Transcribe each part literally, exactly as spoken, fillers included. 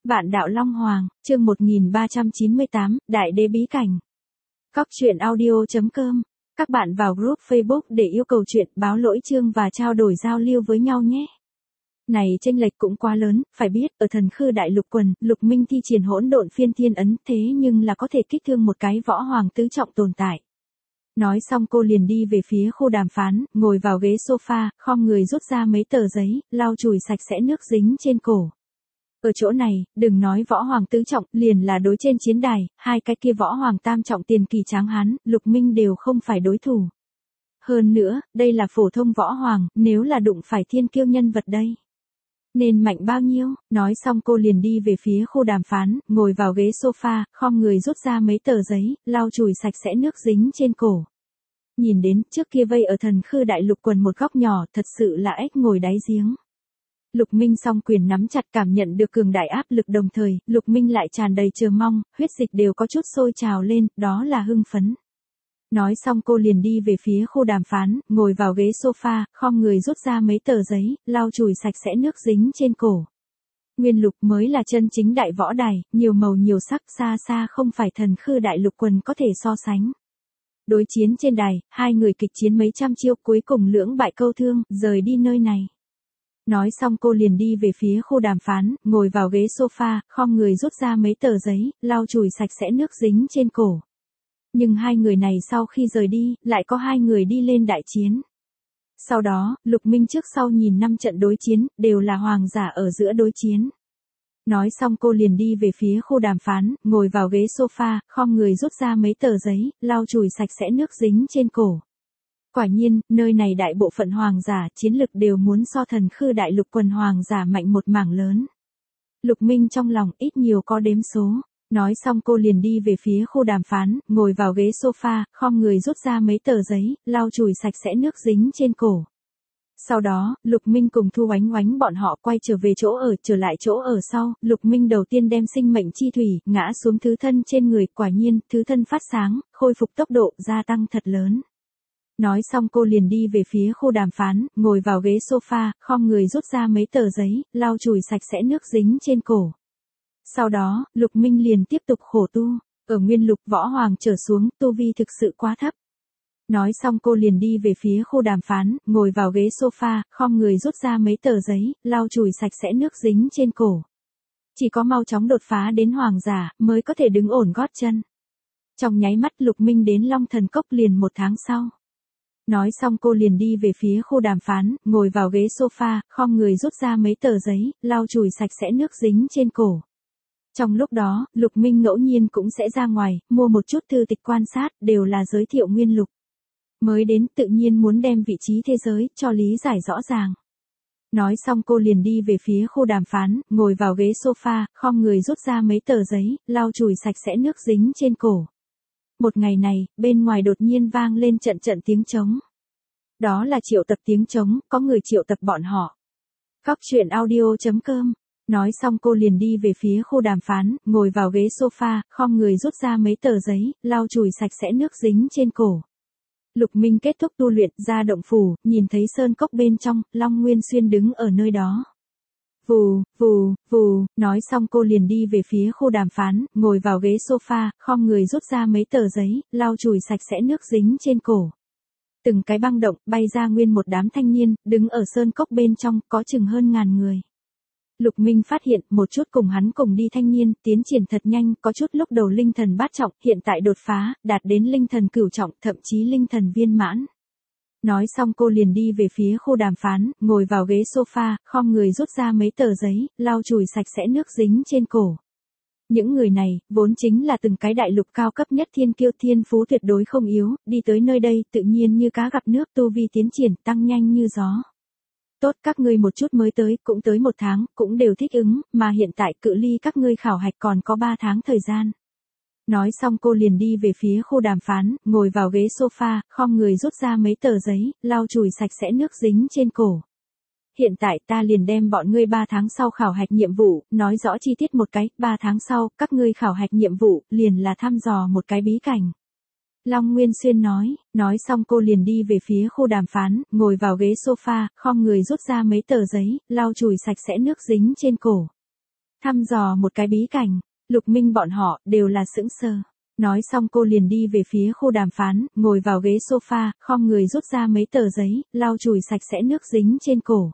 Vạn đạo Long Hoàng, chương một nghìn ba trăm chín mươi tám, Đại đế bí cảnh. Cóc truyện audio chấm com. Các bạn vào group Facebook để yêu cầu chuyện, báo lỗi chương và trao đổi giao lưu với nhau nhé. Này chênh lệch cũng quá lớn, phải biết, ở thần khư đại lục quần, Lục Minh thi triển hỗn độn phiên thiên ấn, thế nhưng là có thể kích thương một cái võ hoàng tứ trọng tồn tại. Nói xong cô liền đi về phía khu đàm phán, ngồi vào ghế sofa, khom người rút ra mấy tờ giấy, lau chùi sạch sẽ nước dính trên cổ. Ở chỗ này, đừng nói võ hoàng tứ trọng, liền là đối trên chiến đài, hai cái kia võ hoàng tam trọng tiền kỳ tráng hán, Lục Minh đều không phải đối thủ. Hơn nữa, đây là phổ thông võ hoàng, nếu là đụng phải thiên kiêu nhân vật đây. Nên mạnh bao nhiêu, nói xong cô liền đi về phía khu đàm phán, ngồi vào ghế sofa, khom người rút ra mấy tờ giấy, lau chùi sạch sẽ nước dính trên cổ. Nhìn đến, trước kia vây ở thần khư đại lục quần một góc nhỏ, thật sự là ếch ngồi đáy giếng. Lục Minh song quyền nắm chặt, cảm nhận được cường đại áp lực, đồng thời, Lục Minh lại tràn đầy chờ mong, huyết dịch đều có chút sôi trào lên, đó là hưng phấn. Nói xong cô liền đi về phía khu đàm phán, ngồi vào ghế sofa, khom người rút ra mấy tờ giấy, lau chùi sạch sẽ nước dính trên cổ. Nguyên Lục mới là chân chính đại võ đài, nhiều màu nhiều sắc, xa xa không phải thần khư đại lục quần có thể so sánh. Đối chiến trên đài, hai người kịch chiến mấy trăm chiêu, cuối cùng lưỡng bại câu thương, rời đi nơi này. Nói xong cô liền đi về phía khu đàm phán, ngồi vào ghế sofa, khom người rút ra mấy tờ giấy, lau chùi sạch sẽ nước dính trên cổ. Nhưng hai người này sau khi rời đi, lại có hai người đi lên đại chiến. Sau đó, Lục Minh trước sau nhìn năm trận đối chiến, đều là hoàng giả ở giữa đối chiến. Nói xong cô liền đi về phía khu đàm phán, ngồi vào ghế sofa, khom người rút ra mấy tờ giấy, lau chùi sạch sẽ nước dính trên cổ. Quả nhiên, nơi này đại bộ phận hoàng giả, chiến lực đều muốn so thần khư đại lục quần hoàng giả mạnh một mảng lớn. Lục Minh trong lòng ít nhiều có đếm số. Nói xong cô liền đi về phía khu đàm phán, ngồi vào ghế sofa, khom người rút ra mấy tờ giấy, lau chùi sạch sẽ nước dính trên cổ. Sau đó, Lục Minh cùng Thu Oánh Oánh bọn họ quay trở về chỗ ở, trở lại chỗ ở sau, Lục Minh đầu tiên đem sinh mệnh chi thủy, ngã xuống thứ thân trên người, quả nhiên, thứ thân phát sáng, khôi phục tốc độ, gia tăng thật lớn. Nói xong cô liền đi về phía khu đàm phán, ngồi vào ghế sofa, khom người rút ra mấy tờ giấy, lau chùi sạch sẽ nước dính trên cổ. Sau đó, Lục Minh liền tiếp tục khổ tu, ở Nguyên Lục võ hoàng trở xuống, tu vi thực sự quá thấp. Nói xong cô liền đi về phía khu đàm phán, ngồi vào ghế sofa, khom người rút ra mấy tờ giấy, lau chùi sạch sẽ nước dính trên cổ. Chỉ có mau chóng đột phá đến hoàng giả, mới có thể đứng ổn gót chân. Trong nháy mắt Lục Minh đến Long Thần Cốc liền một tháng sau. Nói xong cô liền đi về phía khu đàm phán, ngồi vào ghế sofa, khom người rút ra mấy tờ giấy, lau chùi sạch sẽ nước dính trên cổ. Trong lúc đó, Lục Minh ngẫu nhiên cũng sẽ ra ngoài, mua một chút thư tịch quan sát, đều là giới thiệu Nguyên Lục. Mới đến tự nhiên muốn đem vị trí thế giới, cho lý giải rõ ràng. Nói xong cô liền đi về phía khu đàm phán, ngồi vào ghế sofa, khom người rút ra mấy tờ giấy, lau chùi sạch sẽ nước dính trên cổ. Một ngày này, bên ngoài đột nhiên vang lên trận trận tiếng trống. Đó là triệu tập tiếng trống, có người triệu tập bọn họ. Cóc truyện audio chấm com. Nói xong cô liền đi về phía khu đàm phán, ngồi vào ghế sofa, khom người rút ra mấy tờ giấy, lau chùi sạch sẽ nước dính trên cổ. Lục Minh kết thúc tu luyện, ra động phủ, nhìn thấy sơn cốc bên trong, Long Nguyên Xuyên đứng ở nơi đó. Vù, vù, vù, nói xong cô liền đi về phía khu đàm phán, ngồi vào ghế sofa, khom người rút ra mấy tờ giấy, lau chùi sạch sẽ nước dính trên cổ. Từng cái băng động, bay ra nguyên một đám thanh niên, đứng ở sơn cốc bên trong, có chừng hơn ngàn người. Lục Minh phát hiện, một chút cùng hắn cùng đi thanh niên, tiến triển thật nhanh, có chút lúc đầu linh thần bát trọng, hiện tại đột phá, đạt đến linh thần cửu trọng, thậm chí linh thần viên mãn. Nói xong cô liền đi về phía khu đàm phán, ngồi vào ghế sofa, khom người rút ra mấy tờ giấy, lau chùi sạch sẽ nước dính trên cổ. Những người này, vốn chính là từng cái đại lục cao cấp nhất thiên kiêu, thiên phú tuyệt đối không yếu, đi tới nơi đây, tự nhiên như cá gặp nước, tu vi tiến triển, tăng nhanh như gió. Tốt, các ngươi một chút mới tới, cũng tới một tháng, cũng đều thích ứng, mà hiện tại cự ly các ngươi khảo hạch còn có ba tháng thời gian. Nói xong cô liền đi về phía khu đàm phán, ngồi vào ghế sofa, khom người rút ra mấy tờ giấy, lau chùi sạch sẽ nước dính trên cổ. Hiện tại ta liền đem bọn ngươi ba tháng sau khảo hạch nhiệm vụ, nói rõ chi tiết một cái, ba tháng sau, các ngươi khảo hạch nhiệm vụ, liền là thăm dò một cái bí cảnh. Long Nguyên Xuyên nói, nói xong cô liền đi về phía khu đàm phán, ngồi vào ghế sofa, khom người rút ra mấy tờ giấy, lau chùi sạch sẽ nước dính trên cổ. Thăm dò một cái bí cảnh, Lục Minh bọn họ đều là sững sờ. Nói xong cô liền đi về phía khu đàm phán, ngồi vào ghế sofa, khom người rút ra mấy tờ giấy, lau chùi sạch sẽ nước dính trên cổ.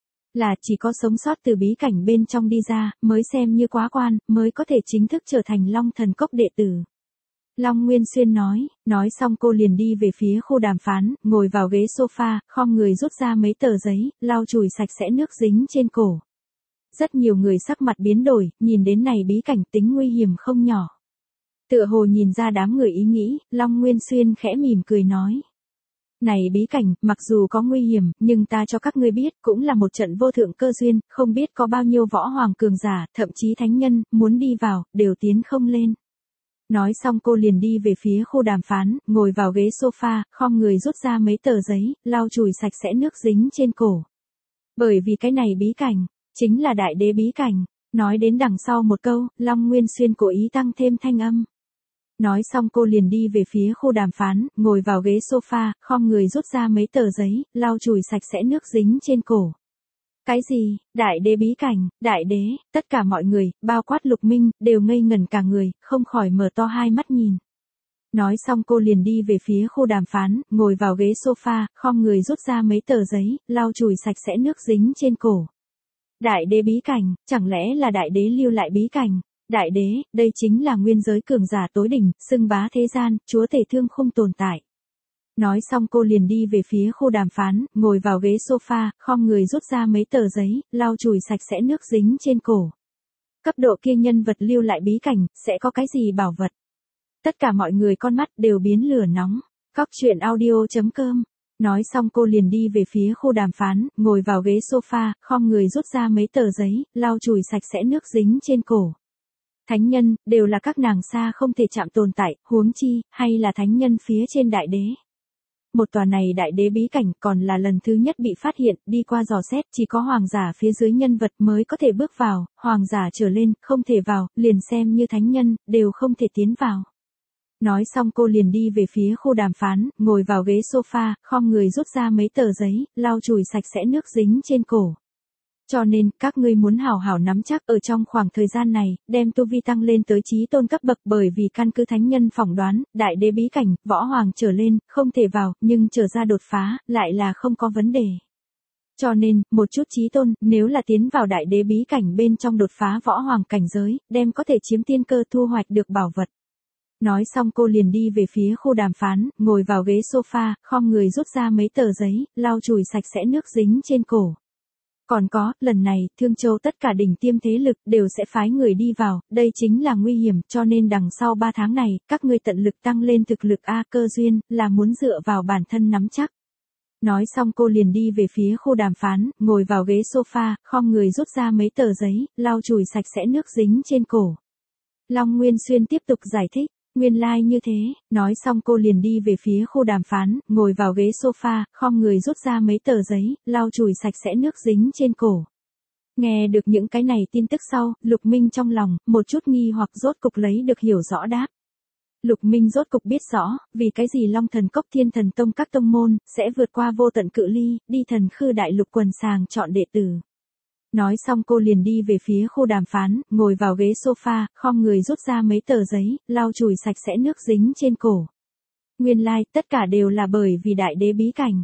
Là chỉ có sống sót từ bí cảnh bên trong đi ra, mới xem như quá quan, mới có thể chính thức trở thành Long Thần Cốc đệ tử. Long Nguyên Xuyên nói, nói xong cô liền đi về phía khu đàm phán, ngồi vào ghế sofa, khom người rút ra mấy tờ giấy, lau chùi sạch sẽ nước dính trên cổ. Rất nhiều người sắc mặt biến đổi, nhìn đến này bí cảnh tính nguy hiểm không nhỏ. Tựa hồ nhìn ra đám người ý nghĩ, Long Nguyên Xuyên khẽ mỉm cười nói. Này bí cảnh, mặc dù có nguy hiểm, nhưng ta cho các ngươi biết, cũng là một trận vô thượng cơ duyên, không biết có bao nhiêu võ hoàng cường giả, thậm chí thánh nhân, muốn đi vào, đều tiến không lên. Nói xong cô liền đi về phía khu đàm phán, ngồi vào ghế sofa, khom người rút ra mấy tờ giấy, lau chùi sạch sẽ nước dính trên cổ. Bởi vì cái này bí cảnh, chính là đại đế bí cảnh. Nói đến đằng sau một câu, Long Nguyên Xuyên cố ý tăng thêm thanh âm. Nói xong cô liền đi về phía khu đàm phán, ngồi vào ghế sofa, khom người rút ra mấy tờ giấy, lau chùi sạch sẽ nước dính trên cổ. Cái gì, đại đế bí cảnh, đại đế, tất cả mọi người, bao quát Lục Minh, đều ngây ngẩn cả người, không khỏi mở to hai mắt nhìn. Nói xong cô liền đi về phía khu đàm phán, ngồi vào ghế sofa, khom người rút ra mấy tờ giấy, lau chùi sạch sẽ nước dính trên cổ. Đại đế bí cảnh, chẳng lẽ là đại đế lưu lại bí cảnh? Đại đế, đây chính là nguyên giới cường giả tối đỉnh, xưng bá thế gian, chúa tể thương không tồn tại. Nói xong cô liền đi về phía khu đàm phán, ngồi vào ghế sofa, khom người rút ra mấy tờ giấy, lau chùi sạch sẽ nước dính trên cổ. Cấp độ kia nhân vật lưu lại bí cảnh, sẽ có cái gì bảo vật? Tất cả mọi người con mắt đều biến lửa nóng. Cóc truyện audio chấm com. Nói xong cô liền đi về phía khu đàm phán, ngồi vào ghế sofa, khom người rút ra mấy tờ giấy, lau chùi sạch sẽ nước dính trên cổ. Thánh nhân, đều là các nàng xa không thể chạm tồn tại, huống chi, hay là thánh nhân phía trên đại đế. Một tòa này đại đế bí cảnh còn là lần thứ nhất bị phát hiện, đi qua dò xét, chỉ có hoàng giả phía dưới nhân vật mới có thể bước vào, hoàng giả trở lên, không thể vào, liền xem như thánh nhân, đều không thể tiến vào. Nói xong cô liền đi về phía khu đàm phán, ngồi vào ghế sofa, khom người rút ra mấy tờ giấy, lau chùi sạch sẽ nước dính trên cổ. Cho nên, các ngươi muốn hảo hảo nắm chắc ở trong khoảng thời gian này, đem tu vi tăng lên tới chí tôn cấp bậc, bởi vì căn cứ thánh nhân phỏng đoán, đại đế bí cảnh, võ hoàng trở lên, không thể vào, nhưng trở ra đột phá, lại là không có vấn đề. Cho nên, một chút chí tôn, nếu là tiến vào đại đế bí cảnh bên trong đột phá võ hoàng cảnh giới, đem có thể chiếm tiên cơ thu hoạch được bảo vật. Nói xong cô liền đi về phía khu đàm phán, ngồi vào ghế sofa, khom người rút ra mấy tờ giấy, lau chùi sạch sẽ nước dính trên cổ. Còn có, lần này, Thương Châu tất cả đỉnh tiêm thế lực đều sẽ phái người đi vào, đây chính là nguy hiểm, cho nên đằng sau ba tháng này, các ngươi tận lực tăng lên thực lực A cơ duyên, là muốn dựa vào bản thân nắm chắc. Nói xong cô liền đi về phía khu đàm phán, ngồi vào ghế sofa, khom người rút ra mấy tờ giấy, lau chùi sạch sẽ nước dính trên cổ. Long Nguyên Xuyên tiếp tục giải thích. Nguyên lai like như thế, nói xong cô liền đi về phía khu đàm phán, ngồi vào ghế sofa, khom người rút ra mấy tờ giấy, lau chùi sạch sẽ nước dính trên cổ. Nghe được những cái này tin tức sau, Lục Minh trong lòng, một chút nghi hoặc rốt cục lấy được hiểu rõ đáp. Lục Minh rốt cục biết rõ, vì cái gì Long Thần Cốc Thiên Thần Tông các tông môn, sẽ vượt qua vô tận cự ly, đi thần khư đại lục quần sàng chọn đệ tử. Nói xong cô liền đi về phía khu đàm phán, ngồi vào ghế sofa, khom người rút ra mấy tờ giấy, lau chùi sạch sẽ nước dính trên cổ. Nguyên lai, like, tất cả đều là bởi vì đại đế bí cảnh.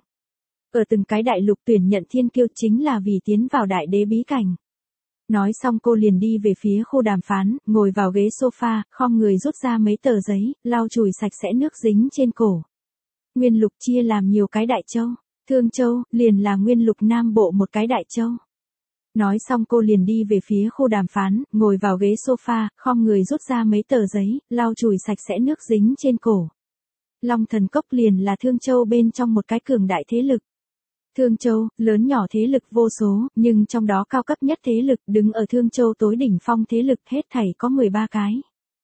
Ở từng cái đại lục tuyển nhận thiên kiêu chính là vì tiến vào đại đế bí cảnh. Nói xong cô liền đi về phía khu đàm phán, ngồi vào ghế sofa, khom người rút ra mấy tờ giấy, lau chùi sạch sẽ nước dính trên cổ. Nguyên lục chia làm nhiều cái đại châu, Thương Châu, liền là nguyên lục nam bộ một cái đại châu. Nói xong cô liền đi về phía khu đàm phán, ngồi vào ghế sofa, khom người rút ra mấy tờ giấy, lau chùi sạch sẽ nước dính trên cổ. Long Thần Cốc liền là Thương Châu bên trong một cái cường đại thế lực. Thương Châu, lớn nhỏ thế lực vô số, nhưng trong đó cao cấp nhất thế lực đứng ở Thương Châu tối đỉnh phong thế lực hết thảy có mười ba cái.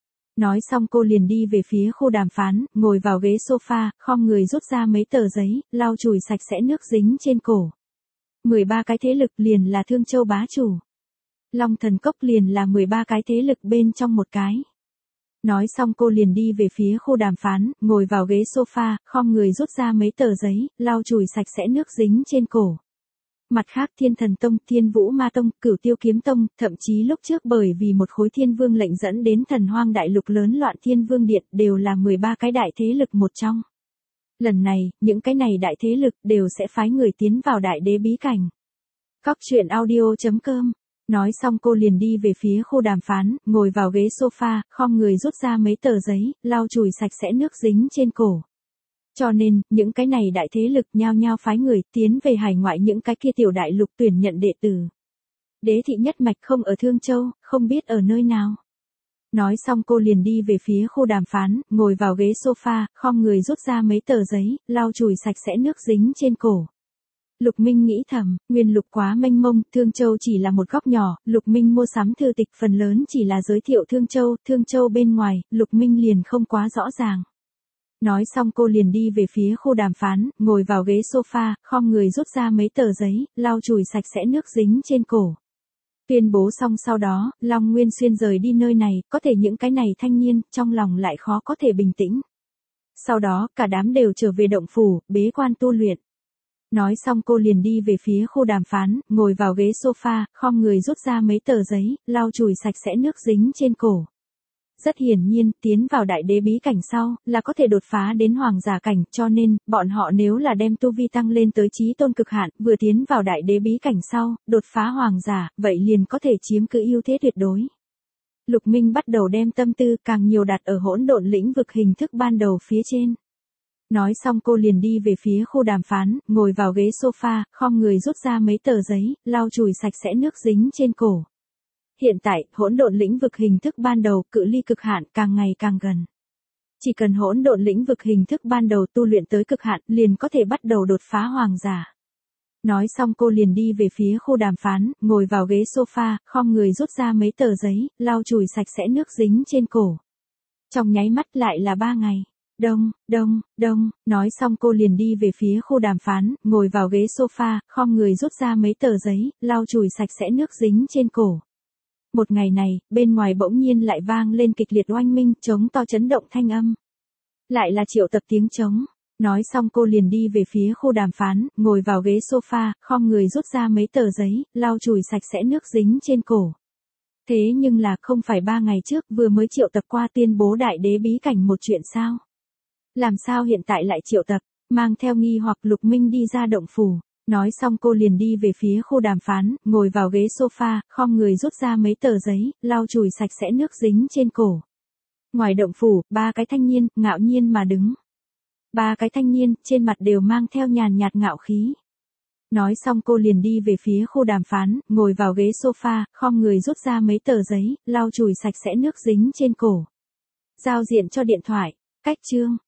Nói xong cô liền đi về phía khu đàm phán, ngồi vào ghế sofa, khom người rút ra mấy tờ giấy, lau chùi sạch sẽ nước dính trên cổ. mười ba cái thế lực liền là Thương Châu bá chủ. Long Thần Cốc liền là mười ba cái thế lực bên trong một cái. Nói xong cô liền đi về phía khu đàm phán, ngồi vào ghế sofa, khom người rút ra mấy tờ giấy, lau chùi sạch sẽ nước dính trên cổ. Mặt khác Thiên Thần Tông, Thiên Vũ Ma Tông, Cửu Tiêu Kiếm Tông, thậm chí lúc trước bởi vì một khối Thiên Vương lệnh dẫn đến Thần Hoang Đại Lục lớn loạn Thiên Vương Điện đều là mười ba cái đại thế lực một trong. Lần này, những cái này đại thế lực đều sẽ phái người tiến vào đại đế bí cảnh. Cóc truyện audio chấm com. Nói xong cô liền đi về phía khu đàm phán, ngồi vào ghế sofa, khom người rút ra mấy tờ giấy, lau chùi sạch sẽ nước dính trên cổ. Cho nên, những cái này đại thế lực nhao nhao phái người tiến về hải ngoại những cái kia tiểu đại lục tuyển nhận đệ tử. Đế thị nhất mạch không ở Thương Châu, không biết ở nơi nào. Nói xong cô liền đi về phía khu đàm phán, ngồi vào ghế sofa, khom người rút ra mấy tờ giấy, lau chùi sạch sẽ nước dính trên cổ. Lục Minh nghĩ thầm, nguyên lục quá mênh mông, Thương Châu chỉ là một góc nhỏ, Lục Minh mua sắm thư tịch phần lớn chỉ là giới thiệu Thương Châu, Thương Châu bên ngoài, Lục Minh liền không quá rõ ràng. Nói xong cô liền đi về phía khu đàm phán, ngồi vào ghế sofa, khom người rút ra mấy tờ giấy, lau chùi sạch sẽ nước dính trên cổ. Tuyên bố xong sau đó, Long Nguyên Xuyên rời đi nơi này, có thể những cái này thanh niên, trong lòng lại khó có thể bình tĩnh. Sau đó, cả đám đều trở về động phủ, bế quan tu luyện. Nói xong cô liền đi về phía khu đàm phán, ngồi vào ghế sofa, khom người rút ra mấy tờ giấy, lau chùi sạch sẽ nước dính trên cổ. Rất hiển nhiên, tiến vào đại đế bí cảnh sau, là có thể đột phá đến hoàng giả cảnh, cho nên, bọn họ nếu là đem tu vi tăng lên tới chí tôn cực hạn, vừa tiến vào đại đế bí cảnh sau, đột phá hoàng giả, vậy liền có thể chiếm cứ ưu thế tuyệt đối. Lục Minh bắt đầu đem tâm tư càng nhiều đặt ở hỗn độn lĩnh vực hình thức ban đầu phía trên. Nói xong cô liền đi về phía khu đàm phán, ngồi vào ghế sofa, khom người rút ra mấy tờ giấy, lau chùi sạch sẽ nước dính trên cổ. Hiện tại, hỗn độn lĩnh vực hình thức ban đầu, cự ly cực hạn càng ngày càng gần. Chỉ cần hỗn độn lĩnh vực hình thức ban đầu tu luyện tới cực hạn, liền có thể bắt đầu đột phá hoàng giả. Nói xong cô liền đi về phía khu đàm phán, ngồi vào ghế sofa, khom người rút ra mấy tờ giấy, lau chùi sạch sẽ nước dính trên cổ. Trong nháy mắt lại là ba ngày. Đông, đông, đông, nói xong cô liền đi về phía khu đàm phán, ngồi vào ghế sofa, khom người rút ra mấy tờ giấy, lau chùi sạch sẽ nước dính trên cổ. Một ngày này, bên ngoài bỗng nhiên lại vang lên kịch liệt oanh minh, trống to chấn động thanh âm. Lại là triệu tập tiếng trống. Nói xong cô liền đi về phía khu đàm phán, ngồi vào ghế sofa, khom người rút ra mấy tờ giấy, lau chùi sạch sẽ nước dính trên cổ. Thế nhưng là không phải ba ngày trước vừa mới triệu tập qua tuyên bố đại đế bí cảnh một chuyện sao? Làm sao hiện tại lại triệu tập, mang theo nghi hoặc Lục Minh đi ra động phủ. Nói xong cô liền đi về phía khu đàm phán, ngồi vào ghế sofa, khom người rút ra mấy tờ giấy, lau chùi sạch sẽ nước dính trên cổ. Ngoài động phủ, ba cái thanh niên, ngạo nhiên mà đứng. Ba cái thanh niên, trên mặt đều mang theo nhàn nhạt ngạo khí. Nói xong cô liền đi về phía khu đàm phán, ngồi vào ghế sofa, khom người rút ra mấy tờ giấy, lau chùi sạch sẽ nước dính trên cổ. Giao diện cho điện thoại, cách chương.